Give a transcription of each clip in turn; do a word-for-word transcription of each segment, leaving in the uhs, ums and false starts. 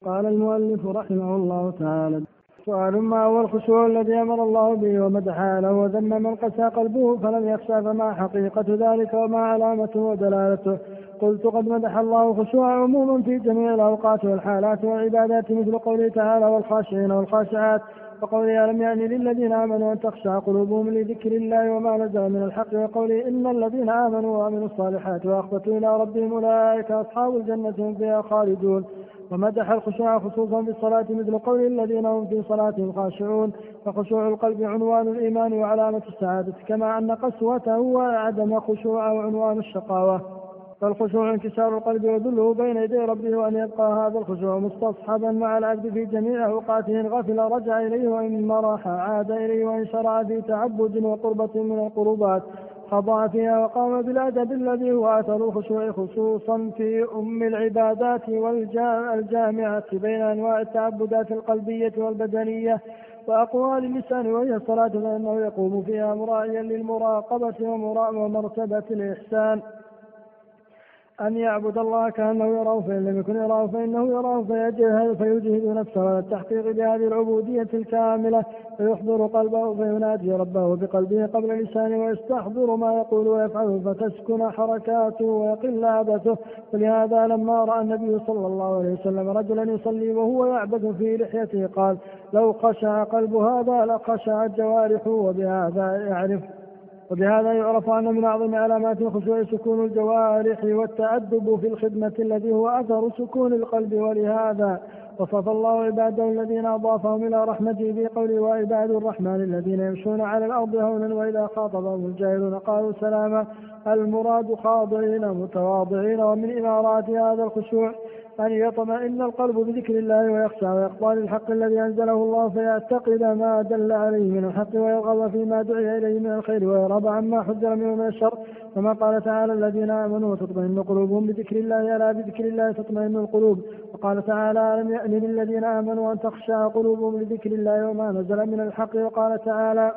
قال المؤلف رحمه الله تعالى: سؤال: ما هو الخشوع الذي أمر الله به ومدح له وذم من قسى قلبه فلم يخشى، فما حقيقة ذلك وما علامته ودلالته؟ قلت: قد مدح الله الخشوع عموما في جميع الأوقات والحالات والعبادات، مثل قوله تعالى: والخاشعين والخاشعات، وقوله: ألم يأن للذين آمنوا أن تخشع قلوبهم لذكر الله وما نزل من الحق، وقوله: إن الذين آمنوا وعملوا الصالحات وأخبتوا إلى ربهم أولئك أصحاب الجنة هم فيها خالدون. ومدح الخشوع خصوصا في الصلاة، مثل قول: الذين هم في صلاتهم خاشعون. فخشوع القلب عنوان الإيمان وعلامة السعادة، كما أن قسوته وعدم خشوعه عنوان الشقاوة. فالخشوع انكسار القلب وذله بين يدي ربه، وأن يبقى هذا الخشوع مستصحبا مع العبد في جميع أوقاته، إن غفل رجع إليه، وإن مرح عاد إليه، وإن شرع في تعبد وقربة من القربات خضع فيها وقام بالأدب الذي هو أثر الخشوع، خصوصا في أم العبادات والجامعة بين أنواع التعبدات القلبية والبدنية وأقوال اللسان، وهي الصلاة، فإنه يقوم فيها مراعيا للمراقبة ومرتبة الإحسان، أن يعبد الله كأنه يراه، فإن لم يكن يراه فإنه يراه، فيجهد فيجهد نفسه على التحقيق بهذه العبودية الكاملة، فيحضر قلبه فينادي ربه بقلبه قبل لسانه، ويستحضر ما يقول ويفعله، فتسكن حركاته ويقل عبثه. ولهذا لما رأى النبي صلى الله عليه وسلم رجلا يصلي وهو يعبث في لحيته قال: لو خشع قلب هذا لخشعت جوارحه. وبهذا يعرف وبهذا يعرف أن من أعظم علامات الخشوع سكون الجوارح والتأدب في الخدمة الذي هو أثر سكون القلب. ولهذا وصف الله عباده الذين أضافهم إلى رحمته في قوله: وعباد الرحمن الذين يمشون على الأرض هونا وإذا خاطبهم الجاهلون قالوا سلاما. المراد خاضعين متواضعين. ومن إمارات هذا الخشوع أن يطمئن القلب بذكر الله ويخشى ويخضع للحق الذي أنزله الله، فيعتقد ما دل عليه من الحق، ويرغب فيما دعي إليه من الخير، ويرغب عما حذر منه من الشر. كما قال تعالى: الذين آمنوا وتطمئن قلوبهم بذكر الله، ألا بذكر الله تطمئن القلوب. وقال تعالى: ألم يأن للذين آمنوا أن تخشع قلوبهم لذكر الله وما نزل من الحق. وقال تعالى: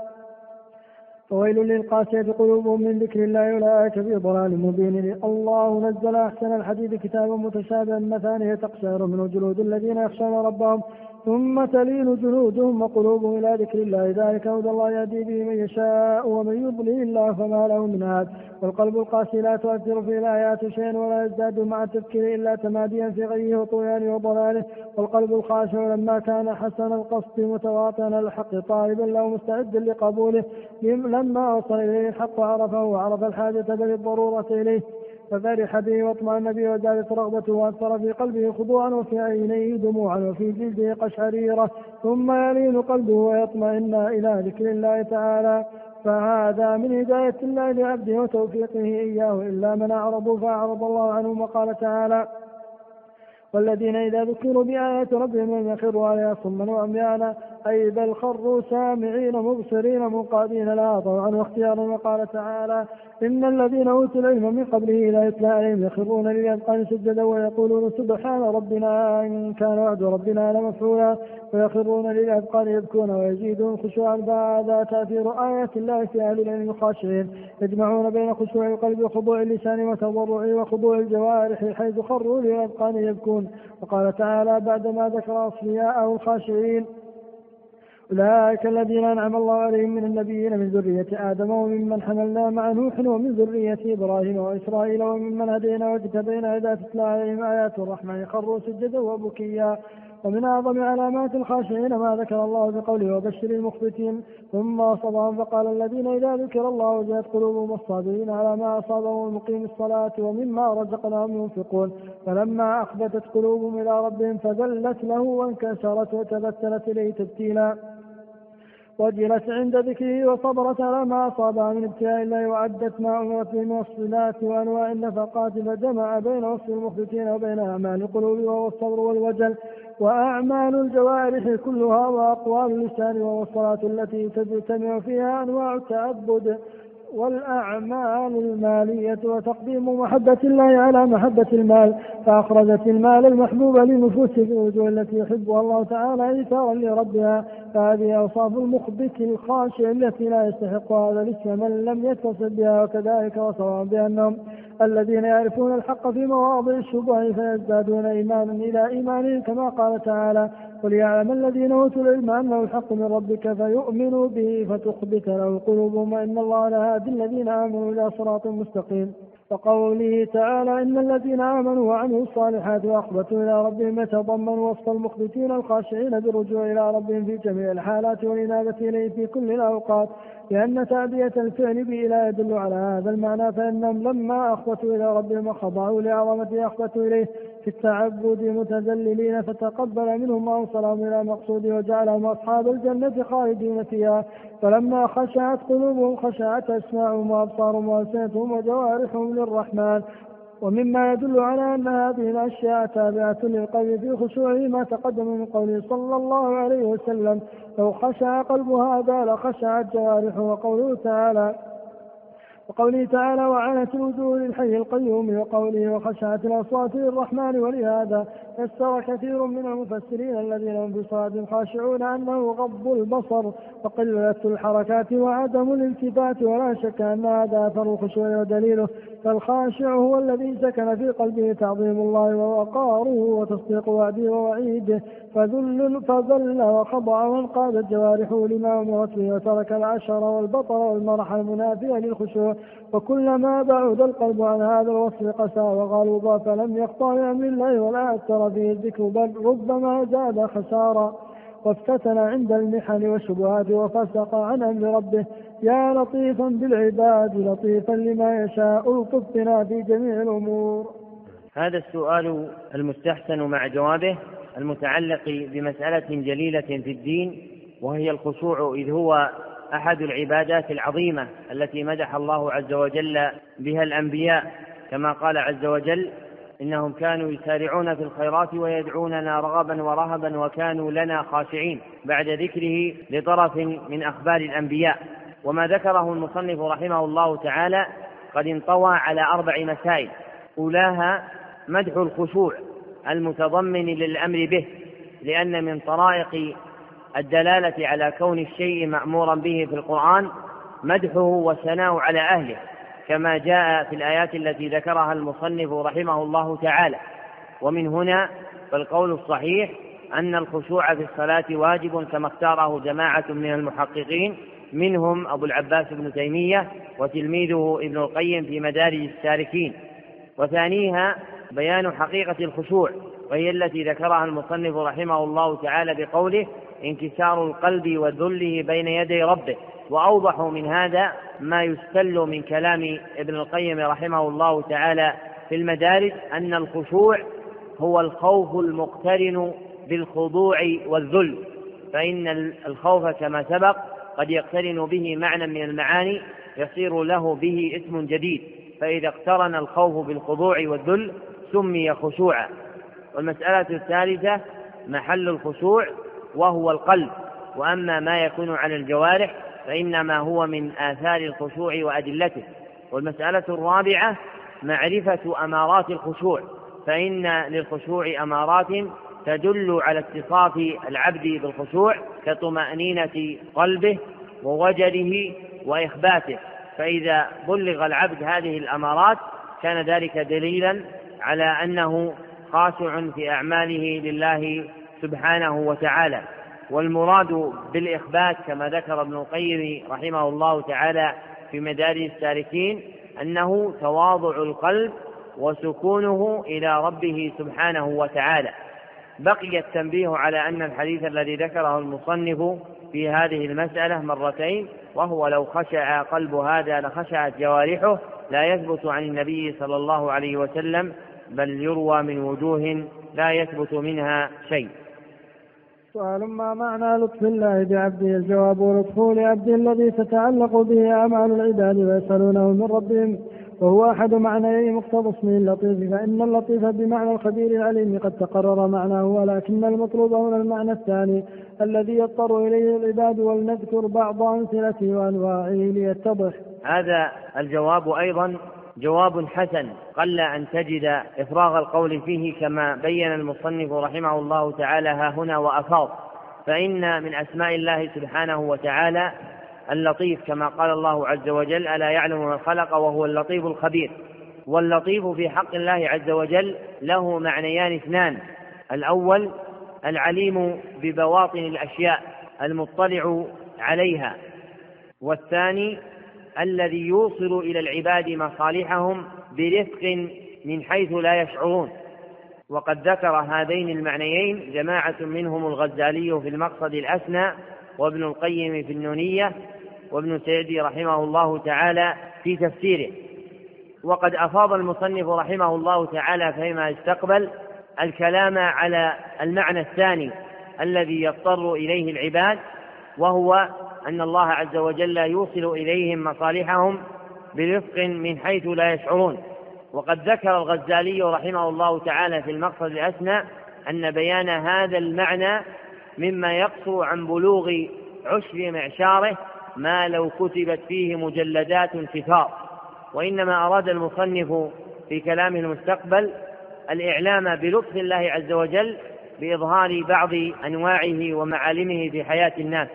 فويل للقاسية قلوبهم من ذكر الله أولئك في ضلال مبين. الله نزل أحسن الحديث كتابا متشابها مثانية تقشعر منه جلود الذين يخشون ربهم ثم تلين جلودهم وقلوبهم إلى ذكر الله، ذلك هدى الله يهدي به من يشاء ومن يضلل الله فما له من هاد. والقلب القاسي لا تؤثر في الآيات شيئا ولا يزداد مع التفكير إلا تماديا في غيه وطغيانه وضلاله. والقلب الخاشع لما كان حسن القصد متواطئا الحق طالبا له مستعدا لقبوله، لما وصل إليه الحق عرفه وعرف الحاجة بل الضرورة إليه ففرح به واطمأن به وزادت رغبته، وأثر في قلبه خضوعا وفي عينيه دموعا وفي جلده قشعريرة، ثم يلين قلبه ويطمئن إلى ذكر الله تعالى. فهذا من هداية الله لعبده وتوفيقه إياه، إلا من أعرضوا فأعرض الله عنهم. وقال تعالى: والذين إذا ذكروا بآيات ربهم لم يخروا عليها صما وعميانا، أي بل خروا سامعين مبصرين منقادين لها طوعا واختيارا. وقال تعالى: إن الذين أوتوا العلم من قبله لا يتلى عليهم يخرون للأذقان سجدا ويقولون سبحان ربنا إن كان وعد ربنا لمفعولا، ويخرون للأذقان يبكون ويزيدون خشوعا. فهذا تأثير آيات الله في أهل العلم الخاشعين، يجمعون بين خشوع القلب وخضوع اللسان وتضرعه وخضوع الجوارح، حيث خروا للأذقان يبكون. وقال تعالى بعدما ذكر أصفياءه الخاشعين: أولئك الذين أنعم الله عليهم من النبيين من ذرية آدم وممن حملنا مع نوح ومن ذرية إبراهيم وإسرائيل وممن هدينا واجتبينا إذا تتلى عليهم آيات الرحمن خروا سجدا وبكيا. ومن أعظم علامات الخاشعين ما ذكر الله بقوله: وبشر المخبتين. ثم وصفهم فقال: الذين إذا ذكر الله وجلت قلوبهم والصابرين على ما أصابهم ومقيم الصلاة ومما رزقناهم ينفقون. فلما أخبتت قلوبهم إلى ربهم فذلت له وانكسرت وتبتلت إليه تبتيلا، وجلت عند ذكره وصبرت على ما أصابها من ابتلاء الله، وعدت ما أمرت من الصلات وأنواع النفقات، فجمع بين وصف المخبتين وبين أعمال القلوب وهو الصبر والوجل، وأعمال الجوارح كلها، وأقوال اللسان وهو الصلاة التي تجتمع فيها أنواع التعبد والأعمال المالية، وتقديم محبة الله على محبة المال، فأخرجت المال المحبوب للنفوس في الوجوه التي يحبها الله تعالى إيثارا لربها، فهذه أوصاف المخبت الخاشع التي لا يستحق هذا الاسم من لم يتصل بها. وكذلك وصفهم بأنهم الذين يعرفون الحق في مواضع الشبه فيزدادون إيمانا إلى إيمانهم، كما قال تعالى: وليعلم الذين أوتوا العلم أنه الحق من ربك فيؤمنوا به فتخبت له قلوبهم وإن الله لهادي الذين آمنوا إلى صراط مستقيم. وقوله تعالى: إن الذين آمنوا وعملوا الصالحات وأخبتوا إلى ربهم يتضمن وصف المخبتين الخاشعين بالرجوع إلى ربهم في جميع الحالات والإنابة إليه في كل الأوقات، لأن تعبية الفعل به لا يدل على هذا المعنى، فإنهم لما أخبتوا إلى ربهم وخضعوا لعظمته أخبتوا إليه في التعبد متذللين، فتقبل منهم وأوصلهم إلى مقصوده وجعلهم أصحاب الجنة خالدين فيها. فلما خشعت قلوبهم خشعت أسماعهم وأبصارهم وألسنتهم وجوارحهم للرحمن. ومما يدل على أن هذه الأشياء تابعة للقلب في خشوعه ما تقدم من قوله صلى الله عليه وسلم: لو خشع قلب هذا لخشعت جوارحه. وقوله تعالى وقوله تعالى: وعنت الوجوه للحي القيوم. وقوله: وخشعت الأصوات للرحمن. ولهذا فسر كثير من المفسرين الذين هم في صلاة خاشعون أنه غض البصر وقلة الحركات وعدم الالتفات، ولا شك أن هذا أثر الخشوع ودليله. فالخاشع هو الذي سكن في قلبه تعظيم الله ووقاره وتصديق وعده ووعيده، فذل فذل وخضع وانقادت جوارحه لما أمرت به وترك العشر والبطر والمرح المنافية للخشوع. وكلما بعد القلب عن هذا الوصف قسى وغلظ فلم يقطع بأمر الله ولا أثر فيه الذكر، بل ربما زاد خسارا وافتتن عند المحن والشبهات وفسق عن أمر ربه. يا لطيفا بالعباد لطيفا لما يشاء الطف بنا في جميع الأمور. هذا السؤال المستحسن مع جوابه المتعلق بمسألة جليلة في الدين، وهي الخشوع، إذ هو أحد العبادات العظيمة التي مدح الله عز وجل بها الأنبياء، كما قال عز وجل: إنهم كانوا يسارعون في الخيرات ويدعوننا رغبا ورهبا وكانوا لنا خاشعين، بعد ذكره لطرف من أخبار الأنبياء. وما ذكره المصنف رحمه الله تعالى قد انطوى على أربع مسائل، أولاها مدح الخشوع المتضمن للأمر به، لأن من طرائق الدلالة على كون الشيء مأمورا به في القرآن مدحه والثناء على أهله، كما جاء في الآيات التي ذكرها المصنف رحمه الله تعالى. ومن هنا فالقول الصحيح أن الخشوع في الصلاة واجب، كما اختاره جماعة من المحققين، منهم أبو العباس بن تيمية وتلميذه ابن القيم في مدارج السالكين. وثانيها بيان حقيقة الخشوع، وهي التي ذكرها المصنف رحمه الله تعالى بقوله: انكسار القلب وذله بين يدي ربه. وأوضح من هذا ما يستل من كلام ابن القيم رحمه الله تعالى في المدارج، أن الخشوع هو الخوف المقترن بالخضوع والذل، فإن الخوف كما سبق قد يقترن به معنى من المعاني يصير له به اسم جديد، فإذا اقترن الخوف بالخضوع والذل سمي خشوعا. والمسألة الثالثة محل الخشوع وهو القلب، وأما ما يكون على الجوارح فإنما هو من آثار الخشوع وأدلته. والمسألة الرابعة معرفة أمارات الخشوع، فإن للخشوع أمارات تدل على اتصاف العبد بالخشوع كطمأنينة قلبه ووجله وإخباته، فإذا بلغ العبد هذه الأمارات كان ذلك دليلا على أنه خاشع في أعماله لله سبحانه وتعالى. والمراد بالإخبات كما ذكر ابن القيم رحمه الله تعالى في مدارج السالكين أنه تواضع القلب وسكونه إلى ربه سبحانه وتعالى. بقي التنبيه على أن الحديث الذي ذكره المصنف في هذه المسألة مرتين، وهو لو خشع قلب هذا لخشعت جوارحه، لا يثبت عن النبي صلى الله عليه وسلم، بل يروى من وجوه لا يثبت منها شيء. سؤال: ما معنى لطف الله بعبده؟ الجواب: لطفه لعبده الذي تتعلق به أعمال العباد ويسألونه من ربهم، وهو أحد معنيي مقتضى اسمه اللطيف، فإن اللطيف بمعنى الخبير العليم قد تقرر معناه، ولكن المطلوب هنا المعنى الثاني الذي يضطر إليه العباد، ولنذكر بعض أمثلته وأنواعه ليتضح. هذا الجواب أيضا جواب حسن، قل أن تجد إفراغ القول فيه كما بين المصنف رحمه الله تعالى ها هنا وأفاض، فإن من أسماء الله سبحانه وتعالى اللطيف، كما قال الله عز وجل: ألا يعلم من خلق وهو اللطيف الخبير. واللطيف في حق الله عز وجل له معنيان اثنان: الأول العليم ببواطن الأشياء المطلع عليها، والثاني الذي يوصل إلى العباد مصالحهم برفق من حيث لا يشعرون. وقد ذكر هذين المعنيين جماعة منهم الغزالي في المقصد الأسنى، وابن القيم في النونية، وابن سعدي رحمه الله تعالى في تفسيره. وقد أفاض المصنف رحمه الله تعالى فيما استقبل الكلام على المعنى الثاني الذي يضطر إليه العباد، وهو أن الله عز وجل يوصل إليهم مصالحهم برفق من حيث لا يشعرون. وقد ذكر الغزالي رحمه الله تعالى في المقصد الأسنى أن بيان هذا المعنى مما يقصر عن بلوغ عشر معشاره ما لو كتبت فيه مجلدات كثار. وإنما أراد المصنف في كلامه المستقبل الإعلام بلطف الله عز وجل بإظهار بعض أنواعه ومعالمه في حياة الناس.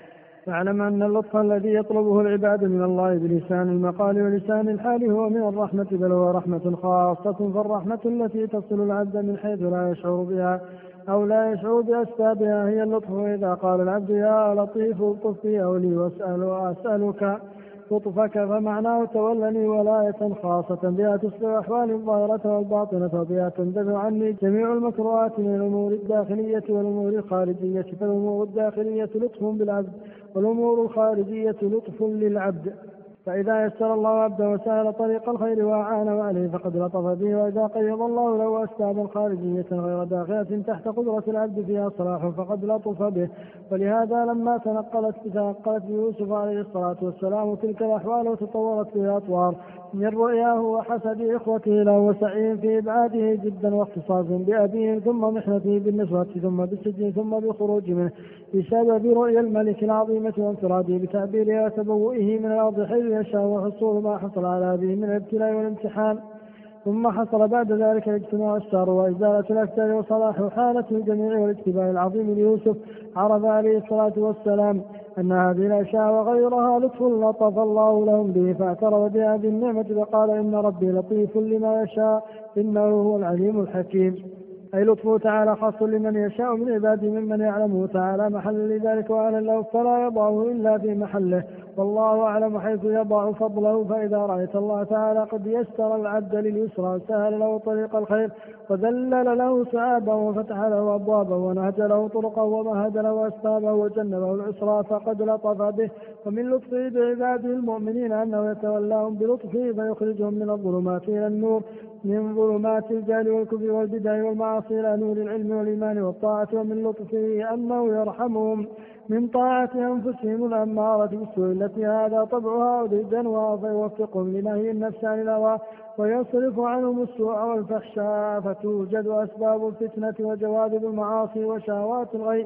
فاعلم أن اللطف الذي يطلبه العباد من الله بلسان المقال ولسان الحال هو من الرحمة، بل هو رحمة خاصة، فالرحمة التي تصل العبد من حيث لا يشعر بها أو لا يشعر بأسبابها هي اللطف. وإذا قال العبد: يا لطيف الطف بي أولي واسأل وأسألك لطفك، فمعناه تولني ولاية خاصة بها تصلح أحوالي الظاهرة والباطنة، وبها تندفع عني جميع المكروهات من الأمور الداخلية والأمور الخارجية. فالأمور الداخلية لطف بالعبد، والأمور الخارجية لطف للعبد. فإذا يسر الله عبده وسهل طريق الخير وأعانه عليه فقد لطف به، وإذا قيض الله له أسبابا خارجية غير داخلة تحت قدرة العبد فيها صلاح فقد لطف به. ولهذا لما تنقلت تنقلت بيوسف عليه الصلاة والسلام تلك الأحوال وتطورت به أطوار من رؤياه وحسد إخوته له وسعيه في إبعاده جدا واختصاص بأبيه، ثم محنته بالنسوة، ثم بالسجن، ثم بخروج منه بسبب رؤيا الملك العظيمة وانفراده بتعبيرها وتبوئه من الأرض حيث يشاء وحصول ما حصل على أبيه من الابتلاء والامتحان. ثم حصل بعد ذلك الاجتماع الشر وإزالة الأكثر وصلاح حالة الجميع والاجتباء العظيم ليوسف. عرف عليه الصلاة والسلام أن هذه الأشياء وغيرها لطف لطف الله لهم به، فاعترف بهذه النعمة وقال: إن ربي لطيف لما يشاء إنه هو العليم الحكيم. أي لطفه تعالى خاص لمن يشاء من عباده ممن يعلمه تعالى محل لذلك وأعلن له، فلا يضعه إلا في محله، والله أعلم حيث يضع فضله. فإذا رأيت الله تعالى قد يسر العبد لليسرى سهل له طريق الخير وذلل له سعابه وفتح له أبوابه ونهج له طرقه ومهد له أسبابه وجنبه العسرى فقد لطف به. ومن لطفه بعباده المؤمنين أنه يتولاهم بلطفه فيخرجهم من الظلمات إلى النور، من ظلمات الجهل والكفر والبدع والمعاصي إلى نور العلم والإيمان والطاعة. ومن لطفه أنه يرحمهم من طاعة أنفسهم الأمارة بالسوء التي هذا طبعها وضدنها، فيوفقهم لنهي النفس عن الهوى ويصرف عنهم السوء والفحشاء، فتوجد أسباب الفتنة وجوانب المعاصي وشهوات الغير،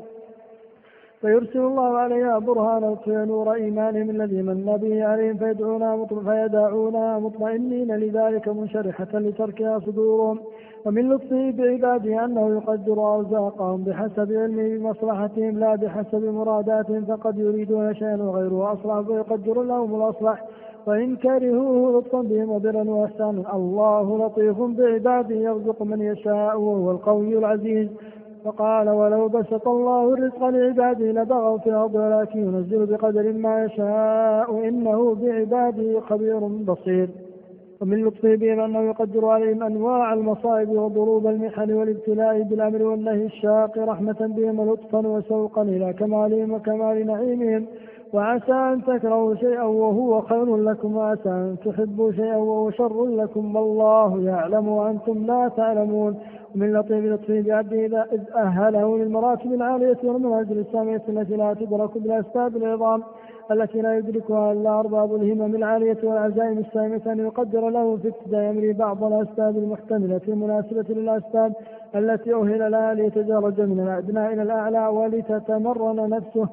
فيرسل الله عليها برهانا ويطفئ نور إيمانهم الذي من به عليهم فيدعونها فيدعونها مطمئنين لذلك منشرحة لتركها صدورهم. ومن لطفه بعباده أنه يقدر أرزاقهم بحسب علمه بمصلحتهم لا بحسب مراداتهم، فقد يريدون شيئا وغيره أصلح فيقدر لهم الأصلح، وإن كرهوه لطفا بهم وبرا وإحسانا. الله لطيف بعباده يرزق من يشاء وهو القوي العزيز. فقال: ولو بسط الله الرزق لعباده لبغوا في الأرض ولكن ينزل بقدر ما يشاء إنه بعباده خبير بصير. ومن لطفه بهم أنه يقدر عليهم أنواع المصائب وضروب المحن والابتلاء بالأمر والنهي الشاق رحمة بهم ولطفا وسوقا إلى كمالهم وكمال نعيمهم. وعسى أن تكرهوا شيئا وهو خير لكم، وعسى أن تحبوا شيئا وهو شر لكم، والله يعلم وأنتم لا تعلمون. ومن لطيف لطفه بعبده إذ أهله للمراتب العالية والمنازل السامية التي لا تدرك بالأسباب العظام التي لا يدركها إلا أرباب الهمم العالية والعزائم السامية، أن يقدر له في ابتداء أمره بعض الأسباب المحتملة المناسبة للأسباب التي أهل لها ليتدرج من الأدنى إلى الأعلى ولتتمرن نفسه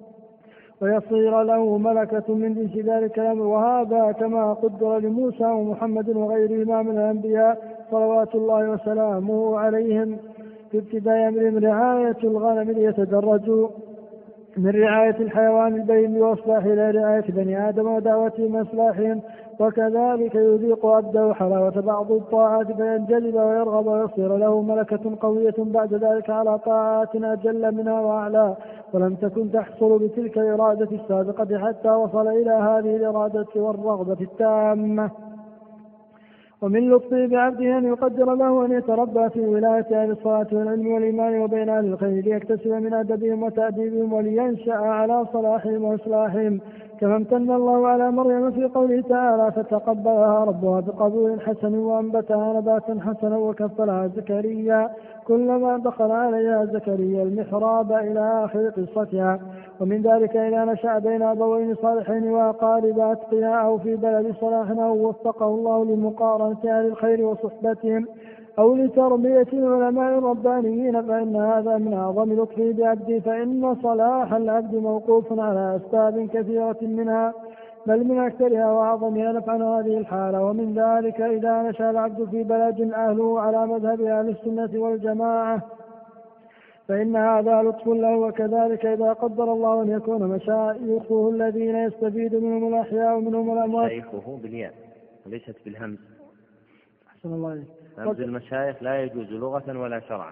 ويصير له ملكة من جنس ذلك الأمر. وهذا كما قدر لموسى ومحمد وغيرهما من الأنبياء صلوات الله وسلامه عليهم. في ابتداء أمرهم رعاية الغنم ليتدرجوا من رعاية الحيوان البين وإصلاح إلى رعاية بني آدم ودعوتهم وإصلاحهم، وكذلك يذيق عبده حلاوة بعض الطاعات فينجذب ويرغب ويصير له ملكة قوية بعد ذلك على طاعات أجل منها وأعلى، ولم تكن تحصل بتلك الإرادة السابقة حتى وصل إلى هذه الإرادة والرغبة التامة. ومن لطفه بعبده أن يقدر له أن يتربى في ولاية أهل الصلاة والعلم والإيمان وبين أهل الخير ليكتسب من أدبهم وتأديبهم ولينشأ على صلاحهم وإصلاحهم، كما امتن الله على مريم في قوله تعالى فتقبلها ربها بقبول حسن وأنبتها نباتا حسنا وكفلها زكريا كلما دخل عليها زكريا المحراب إلى آخر قصتها. ومن ذلك إذا نشأ بين أبوين صالحين وأقارب أتقياء أو في بلد صلاح أو وفقه الله لمقارنة أهل الخير وصحبتهم أو لتربية العلماء الربانيين، فإن هذا من أعظم لطفه بعبده، فإن صلاح العبد موقوف على أسباب كثيرة منها بل من أكثرها وأعظمها نفعا هذه الحالة. ومن ذلك إذا نشأ العبد في بلد أهله على مذهب أهل السنة والجماعة فإن هذا لطف له، وكذلك إذا قدر الله أن يكون مشايخه الذين يستفيد منهم الأحياء ومنهم الأموات. مشايخه بالياء وليست بالهمز. أحسن الله عليك. همز المشايخ لا يجوز لغة ولا شرعا.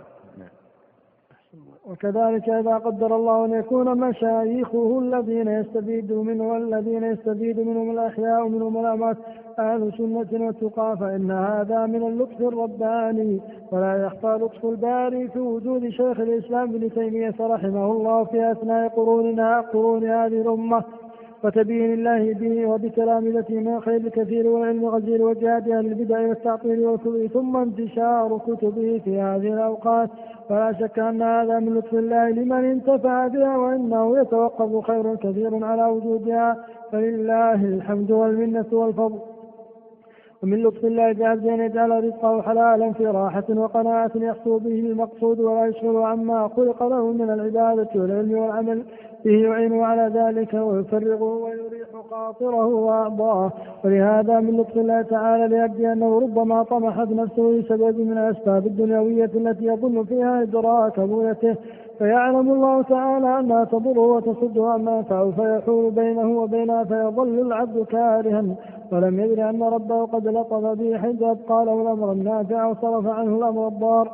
وكذلك إذا قدر الله أن يكون مشايخه الذين يستفيد منه والذين يستفيد منهم الأحياء ومنهم الأموات أهل سنة وتقى فإن هذا من اللطف الرباني، ولا يخفى لطف الباري في وجود شيخ الإسلام ابن تيمية رحمه الله في أثناء قروننا قرون هذه الأمة وتبيين الله به وبتلامذته من خير الكثير والعلم غزير وجهاد أهل البدع والتعطيل والكفر، ثم انتشار كتبه في هذه الأوقات، ولا شك أن هذا من لطف الله لمن انتفع بها، وإنه يتوقف خير كثير على وجودها، فلله الحمد والمنة والفضل. ومن لطف الله بعبده أن يجعل رزقه حلالا في راحة وقناعة يحصل به المقصود ولا يشغل عما خلق له من العبادة والعلم والعمل به يعينه على ذلك ويفرغه ويريح خاطره وأعضاه. ولهذا من لطف الله تعالى لعبده أنه ربما طمحت نفسه لسبب من الأسباب الدنيوية التي يظن فيها إدراك بغيته، فيعلم الله تعالى أنها تضره وتصده عما ينفعه فيحول بينه وبينها فيظل العبد كارها ولم يدري أن ربه قد لطف به حيث أبقى له الأمر النافع وصرف عنه الأمر الضار.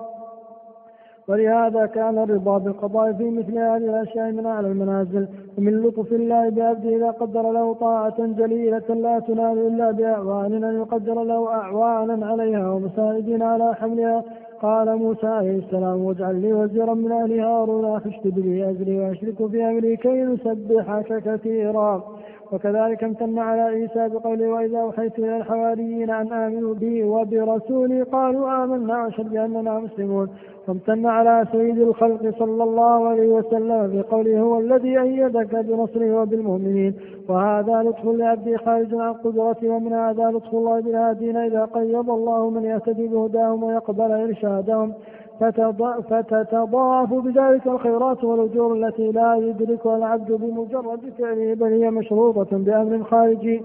ولهذا كان الرضا بالقضاء في مثل هذه الأشياء من أعلى المنازل. ومن لطف الله بعبده إذا قدر له طاعة جليلة لا تنال إلا بأعوان أن يقدر له أعوانا عليها ومساعدين على حملها. قال موسى عليه السلام واجعل لي وزيرا من أهل هارون أشدد به أزري وأشرك في أمري كي نسبحك كثيرا. وكذلك امتن على عيسى بقوله وإذا أوحيت إلى الحواريين أن آمنوا بي وبرسولي قالوا آمنا واشهد بأننا مسلمون. وامتن على سيد الخلق صلى الله عليه وسلم بقوله هو الذي أيدك بنصره وبالمؤمنين. وهذا لطف لعبده خارج عن قدرته. ومن هذا لطف الله بالهادين إذا قيض الله من يهتدي بهداهم ويقبل إرشادهم فتتضاعف بذلك الخيرات والأجور التي لا يدركها العبد بمجرد فعله بل هي مشروطة بأمر خارجي.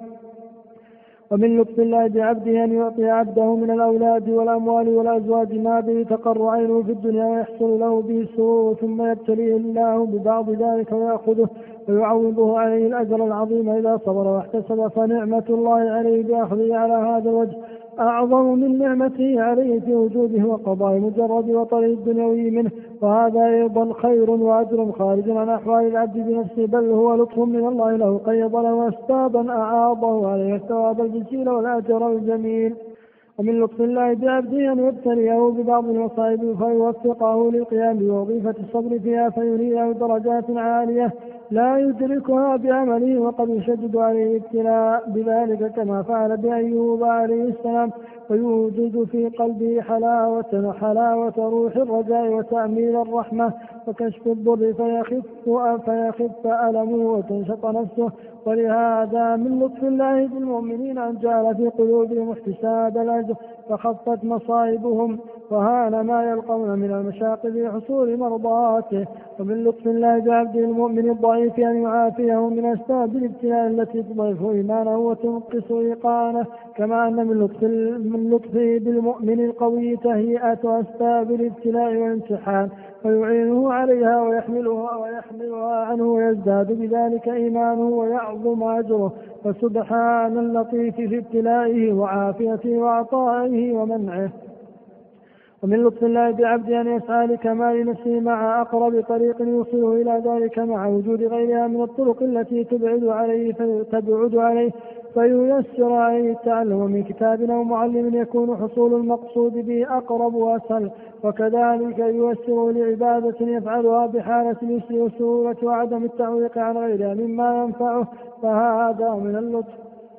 ومن لطف الله بعبده أن يعطي عبده من الأولاد والأموال والأزواج ما به تقر عينه في الدنيا ويحصل له به السرور ثم يبتليه الله ببعض ذلك ويأخذه ويعوضه عليه الأجر العظيم إذا صبر واحتسب. فنعمة الله عليه بأخذه على هذا الوجه أعظم من نعمته عليه في وجوده وقضاء مجرد وطره الدنيوي منه. وهذا أيضا خير وأجر خارج عن أحوال العبد بنفسه بل هو لطف من الله له قيض له أسبابا أعاضه عليه الثواب الجزيل والأجر الجميل. ومن لطف الله بعبده أن يبتليه ببعض المصائب فيوفقه للقيام بوظيفة الصبر فيها فيريه درجات عالية لا يدركها بعمله وقد يشدد عليه ابتلاء بذلك كما فعل بأيوب عليه السلام ويوجد في قلبه حلاوة حلاوة روح الرجاء وتأميل الرحمة وكشف الضر فيخف فيخف ألمه وتنشط نفسه. ولهذا من لطف الله بالمؤمنين أن جعل في قلوبهم احتساب الأجر فخفت مصائبهم وهان ما يلقون من المشاق في حصول مرضاته. ومن لطف الله بعبده المؤمن الضعيف أن يعافيه من أسباب الابتلاء التي تضعف إيمانه وتنقص إيقانه، كما أن من لطف من لطفه بالمؤمن القوي تهيئة أسباب الابتلاء والامتحان ويعينه عليها ويحملها ويحملها عنه ويزداد بذلك إيمانه ويعظم أجره. فسبحان اللطيف في ابتلائه وعافيته وعطائه ومنعه. ومن لطف الله بعبده أن يسعى لكمال نفسه مع أقرب طريق يوصله إلى ذلك مع وجود غيرها من الطرق التي تبعد عليه تبعد عليه فييسر عليه التعلم من كتاب أو معلم يكون حصول المقصود به أقرب وأسهل، وكذلك ييسر لعبادة يفعلها بحالة اليسر والسهولة وعدم التعويق عن غيرها مما ينفعه، فهذا من اللطف.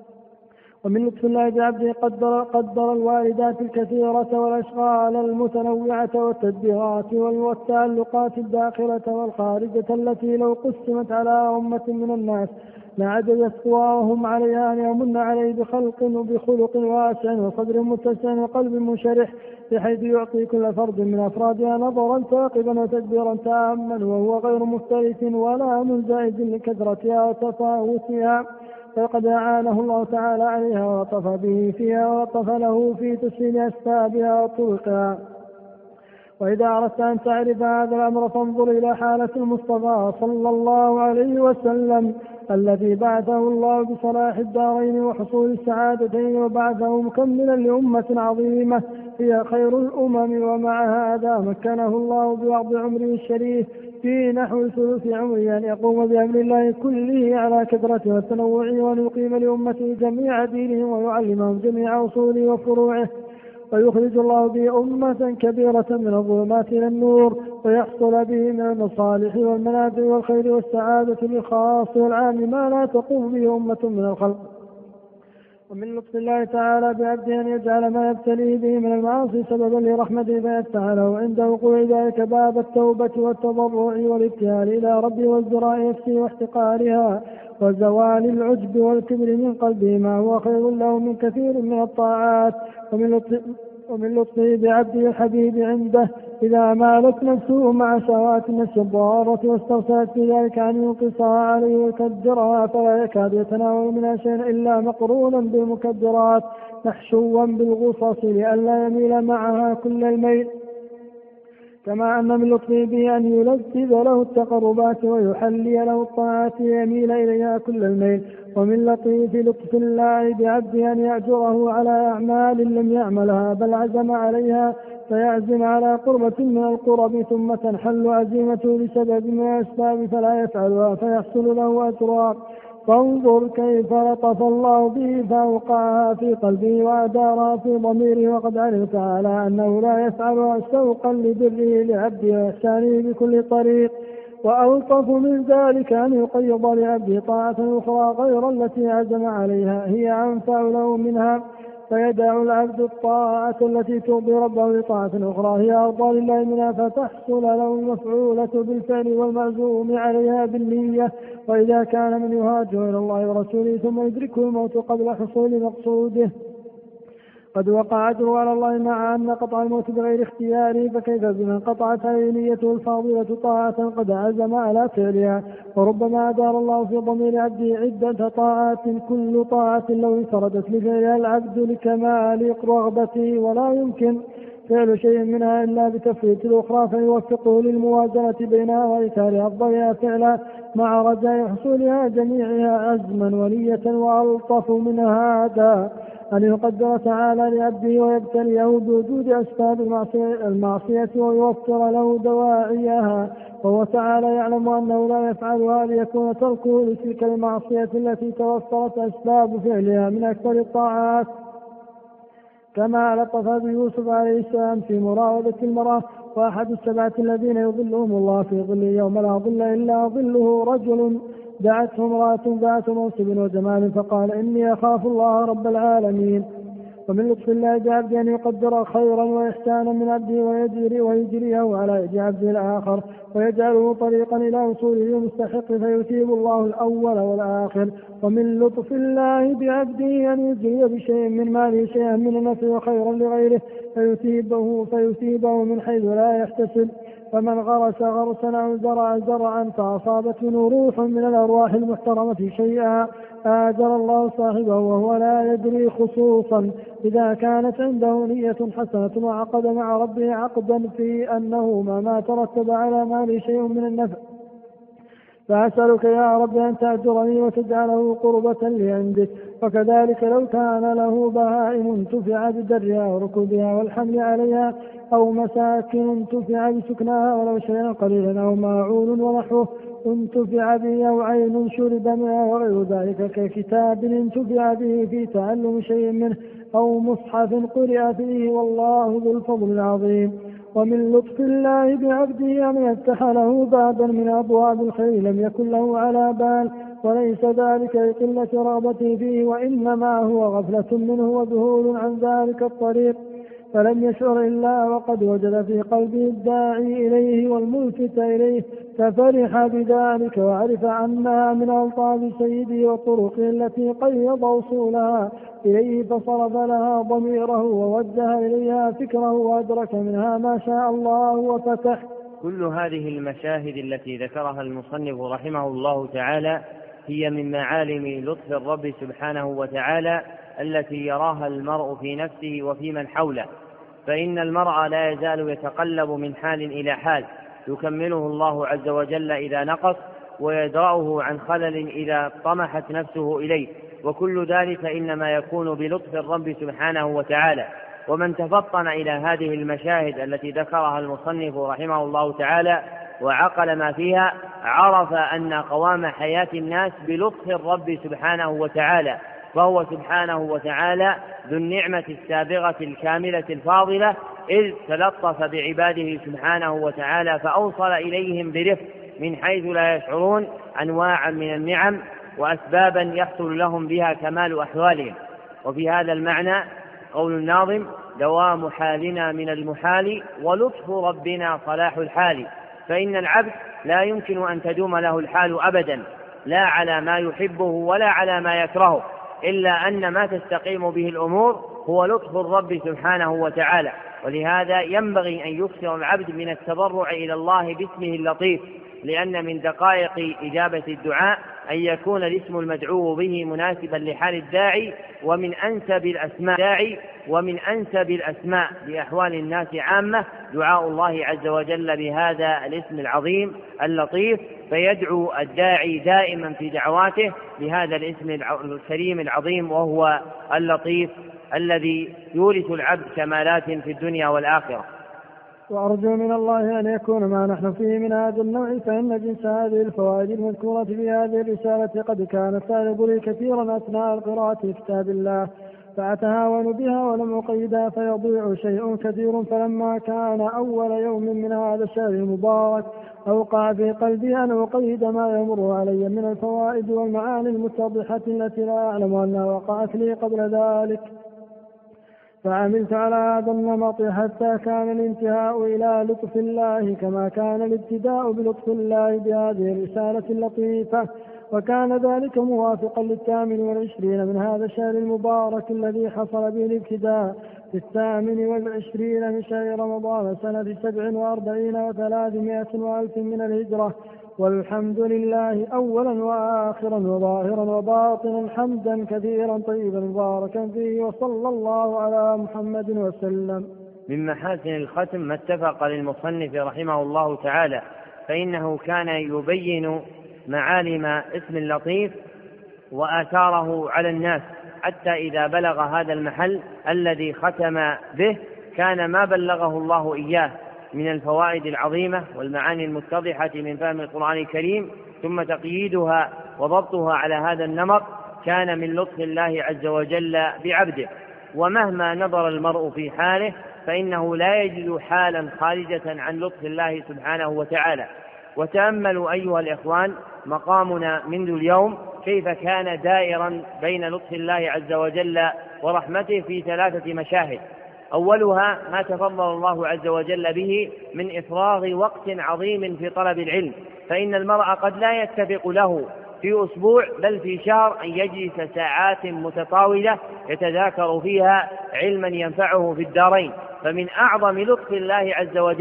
ومن لطف الله بعبده قدر, قدر الواردات الكثيرة والأشغال المتنوعة والتدبيرات والتعلقات الداخلة والخارجة التي لو قسمت على أمة من الناس لعجزت قواهم عليها أن يمن عليه بخلق وبخلق واسع وصدر متسع وقلب منشرح، بحيث يعطي كل فرد من أفرادها نظرا ثاقبا وتدبيرا تاما وهو غير مختلف ولا منزعج لكثرتها وتفاوتها، فقد أعانه الله تعالى عليها ولطف به فيها ولطف له في تسهيل أسبابها وطرقها. وإذا أردت أن تعرف هذا الأمر فانظر إلى حالة المصطفى صلى الله عليه وسلم الذي بعثه الله بصلاح الدارين وحصول السعادتين، وبعثه مكملا لأمة عظيمة هي خير الأمم، ومع هذا مكنه الله ببعض عمره الشريف في نحو ثلث عمره أن يقوم بأمر الله كله على كثرته والتنوع وأن يقيم لأمته جميع دينهم ويعلمهم جميع أصوله وفروعه، ويخرج الله به أمة كبيرة من الظلمات إلى النور، ويحصل به من المصالح والمنافع والخير والسعادة للخاص والعام ما لا تقوم به أمة من الخلق. ومن لطف الله تعالى بعبده أن يجعل ما يبتليه به من المعاصي سببا لرحمته فيفتح له عند وقوع ذلك باب التوبة والتضرع والابتهال إلى ربه وازدراء نفسه واحتقارها وزوال العجب والكبر من قلبه ما هو خير له من كثير من الطاعات. ومن لطف ومن لطفه بعبده الحبيب عنده إذا مالت نفسه مع شهوات النفس الضارة واسترسلت في ذلك أن ينقصها عليه ويكدرها فلا يكاد يتناول منها شيئا إلا مقرونا بالمكدرات محشوا بالغصص لئلا يميل معها كل الميل. كما أن من لطفه به أن يلذذ له التقربات ويحلي له الطاعات ويميل إليها كل الميل. ومن لطيف لطف الله بعبده أن يأجره على أعمال لم يعملها بل عزم عليها فيعزم على قربة من القرب ثم تنحل عزيمته لسبب من الأسباب فلا يفعلها فيحصل له أجرها. فانظر كيف لطف الله به فأوقعها في قلبه وأدارها في ضميره، وقد علم تعالى أنه لا يفعلها سوقا لبره لعبده وإحسانه بكل طريق. وألطف من ذلك أن يقيض لعبده طاعة أخرى غير التي عزم عليها هي أنفع له منها، فيدع العبد الطاعة التي ترضي ربه لطاعة أخرى هي أرضى لله منها فتحصل له المفعولة بالفعل والمعزوم عليها بالنية. وإذا كان من يهاجر إلى الله ورسوله ثم يدركه الموت قبل حصول مقصوده قد وقع أجره على الله مع أن قطع الموت بغير اختياره، فكيف بمن قطعت عليه نيته الفاضلة طاعة قد عزم على فعلها. وربما أدار الله في ضمير عبده عدة طاعات كل طاعة لو انفردت لفعلها العبد لكمال رغبته ولا يمكن فعل شيء منها إلا بتفريط الأخرى فيوفقه للموازنة بينها وإيثار أفضلها فعلا مع رجاء حصولها جميعها عزما ونية. وألطف من هذا أن يقدر تعالى لعبده ويبتليه بوجود أسباب المعصية ويوفر له دواعيها، وهو تعالى يعلم أنه لا يفعلها ليكون تركه لتلك المعصية التي توفرت أسباب فعلها من أكثر الطاعات. كما لطف بيوسف عليه السلام في مراودة المرأة وأحد السبعة الذين يظلهم الله في ظل يوم لا ظل إلا ظله رجل دعته امرأة ذات منصب وجمال فقال إني أخاف الله رب العالمين. ومن لطف الله بعبده أن يقدر خيرا وإحسانا من عبده ويجري ويجريه على يد عبده الآخر ويجعله طريقا إلى وصوله المستحق فيثيب الله الأول والآخر. ومن لطف الله بعبده أن يجري بشيء من ماله شيئا من النفع وخيرا لغيره فيثيبه, فيثيبه من حيث لا يحتسب فمن غرس غرسا أو زرع زرعا فأصابته روح من الأرواح المحترمة شيئا آجر الله صاحبه وهو لا يدري، خصوصا إذا كانت عنده نية حسنة وعقد مع ربه عقدا في أنه ما ترتب على مال شيء من النفع. فأسألك يا رب أن تأجرني وتجعله قربة لي عندك. وكذلك لو كان له بهائم انتفع بدرها وركوبها والحمل عليها، أو مساكن انتفع بسكنها ولو شيئا قليلا، أو ماعون ونحوه انتفع به، أو عين شرب منها وغير ذلك، ككتاب انتفع به في تعلم شيء منه، أو مصحف قرئ فيه، والله ذو الفضل العظيم. ومن لطف الله بعبده أن يفتح له بابا من أبواب الخير لم يكن له على بال، وليس ذلك لقلة رغبته فيه، وإنما هو غفلة منه وذهول عن ذلك الطريق، فلم يشعر إلا وقد وجد في قلبه الداعي إليه والملفت إليه، ففرح بذلك وعرف أنها من ألطاف سيده وطرقه التي قيض وصولها إليه، فصرف لها ضميره ووجه إليها فكره وأدرك منها ما شاء الله وفتح. كل هذه المشاهد التي ذكرها المصنف رحمه الله تعالى هي من معالم لطف الرب سبحانه وتعالى التي يراها المرء في نفسه وفي من حوله، فإن المرء لا يزال يتقلب من حال إلى حال، يكمله الله عز وجل إذا نقص، ويدرأه عن خلل إذا طمحت نفسه إليه، وكل ذلك إنما يكون بلطف الرب سبحانه وتعالى. ومن تفطن إلى هذه المشاهد التي ذكرها المصنف رحمه الله تعالى وعقل ما فيها، عرف أن قوام حياة الناس بلطف الرب سبحانه وتعالى، فهو سبحانه وتعالى ذو النعمة السابغة الكاملة الفاضلة، إذ تلطف بعباده سبحانه وتعالى فأوصل إليهم برفق من حيث لا يشعرون أنواعا من النعم وأسبابا يحصل لهم بها كمال أحوالهم. وفي هذا المعنى قول الناظم: دوام حالنا من المحال ولطف ربنا صلاح الحال. فإن العبد لا يمكن أن تدوم له الحال أبدا، لا على ما يحبه ولا على ما يكرهه، إلا أن ما تستقيم به الأمور هو لطف الرب سبحانه وتعالى. ولهذا ينبغي أن يكثر العبد من التضرع إلى الله باسمه اللطيف، لأن من دقائق إجابة الدعاء أن يكون الاسم المدعو به مناسبا لحال الداعي، ومن أنسب الأسماء داعي ومن أنسب الأسماء لأحوال الناس عامة دعاء الله عز وجل بهذا الاسم العظيم اللطيف، فيدعو الداعي دائما في دعواته بهذا الاسم الكريم العظيم، وهو اللطيف الذي يورث العبد كمالات في الدنيا والآخرة. وأرجو من الله أن يكون ما نحن فيه من هذا النوع، فإن جنس هذه الفوائد المذكورة في هذه الرسالة قد كانت تعرض لي كثيرا أثناء القراءة في كتاب الله، فأتهاون بها ولم أقيدها فيضيع شيء كثير. فلما كان أول يوم من هذا الشهر المبارك أوقع في قلبي أن أقيد ما يمر علي من الفوائد والمعاني المتضحة التي لا أعلم أنها وقعت لي قبل ذلك، فعملت على هذا النمط حتى كان الانتهاء إلى لطف الله كما كان الابتداء بلطف الله بهذه الرسالة اللطيفة، وكان ذلك موافقا للثامن والعشرين من هذا الشهر المبارك الذي حصل به الابتداء في الثامن والعشرين من شهر رمضان سنة سبع وأربعين وثلاثمائة وألف من الهجرة. والحمد لله أولا وآخرا وظاهرا وباطنا حمدا كثيرا طيبا مباركا فيه، وصلى الله على محمد وسلم. من محاسن الختم ما اتفق للمصنف رحمه الله تعالى، فإنه كان يبين معالم اسم اللطيف وآثاره على الناس، حتى إذا بلغ هذا المحل الذي ختم به كان ما بلغه الله إياه من الفوائد العظيمة والمعاني المتضحة من فهم القرآن الكريم، ثم تقييدها وضبطها على هذا النمط كان من لطف الله عز وجل بعبده. ومهما نظر المرء في حاله فإنه لا يجد حالا خارجة عن لطف الله سبحانه وتعالى. وتأملوا أيها الإخوان مقامنا منذ اليوم كيف كان دائرا بين لطف الله عز وجل ورحمته في ثلاثة مشاهد. أولها ما تفضل الله عز وجل به من إفراغ وقت عظيم في طلب العلم، فإن المرء قد لا يتفق له في أسبوع بل في شهر أن يجلس ساعات متطاولة يتذاكر فيها علما ينفعه في الدارين. فمن أعظم لطف الله عز وجل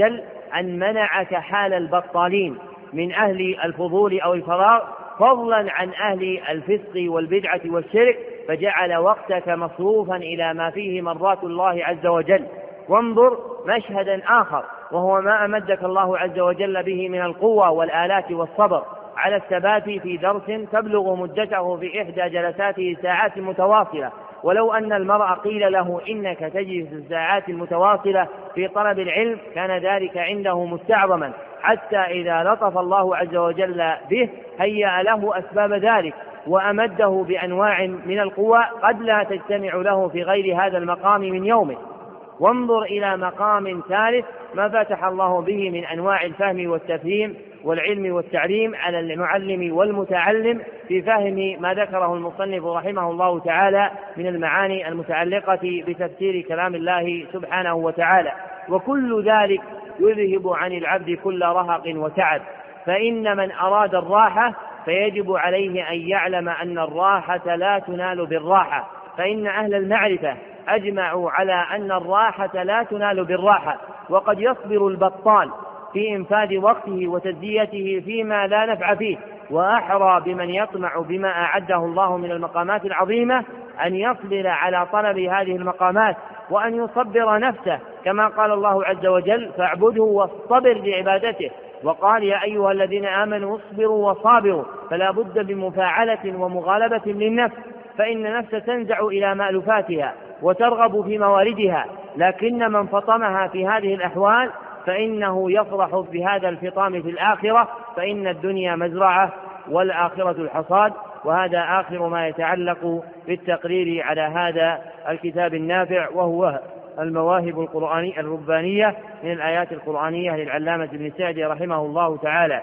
أن منعك حال البطالين من أهل الفضول أو الفراغ، فضلا عن أهل الفسق والبدعة والشرك، فجعل وقتك مصروفا إلى ما فيه مرضات الله عز وجل. وانظر مشهدا آخر، وهو ما أمدك الله عز وجل به من القوة والآلات والصبر على الثبات في درس تبلغ مدته في إحدى جلساته ساعات متواصلة. ولو أن المرء قيل له إنك تجلس الساعات المتواصلة في طلب العلم كان ذلك عنده مستعظما، حتى إذا لطف الله عز وجل به هيأ له أسباب ذلك وأمده بأنواع من القوى قد لا تجتمع له في غير هذا المقام من يومه. وانظر إلى مقام ثالث ما فتح الله به من أنواع الفهم والتفهيم والعلم والتعليم على المعلم والمتعلم في فهم ما ذكره المصنف رحمه الله تعالى من المعاني المتعلقة بتفسير كلام الله سبحانه وتعالى. وكل ذلك يذهب عن العبد كل رهق وتعب، فإن من أراد الراحة فيجب عليه أن يعلم أن الراحة لا تنال بالراحة، فإن أهل المعرفة أجمعوا على أن الراحة لا تنال بالراحة. وقد يصبر البطال في إنفاذ وقته وتزييته فيما لا نفع فيه، وأحرى بمن يطمع بما أعده الله من المقامات العظيمة أن يصبر على طلب هذه المقامات وأن يصبر نفسه، كما قال الله عز وجل: فاعبده واصطبر لعبادته. وقال: يا أيها الذين آمنوا اصبروا وصابروا. فلا بد بمفاعلة ومغالبة للنفس، فإن النفس تنزع إلى مألوفاتها وترغب في مواردها، لكن من فطمها في هذه الأحوال فإنه يفرح بهذا الفطام في الآخرة، فإن الدنيا مزرعة والآخرة الحصاد. وهذا آخر ما يتعلق بالتقرير على هذا الكتاب النافع، وهو المواهب القرآنية الربانية من الآيات القرآنية للعلامة ابن سعدي رحمه الله تعالى.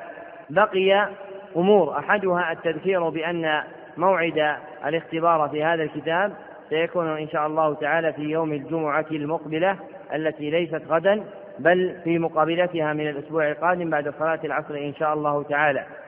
بقي أمور، أحدها التذكير بأن موعد الاختبار في هذا الكتاب سيكون إن شاء الله تعالى في يوم الجمعة المقبلة التي ليست غدا بل في مقابلتها من الأسبوع القادم بعد صلاة العصر إن شاء الله تعالى.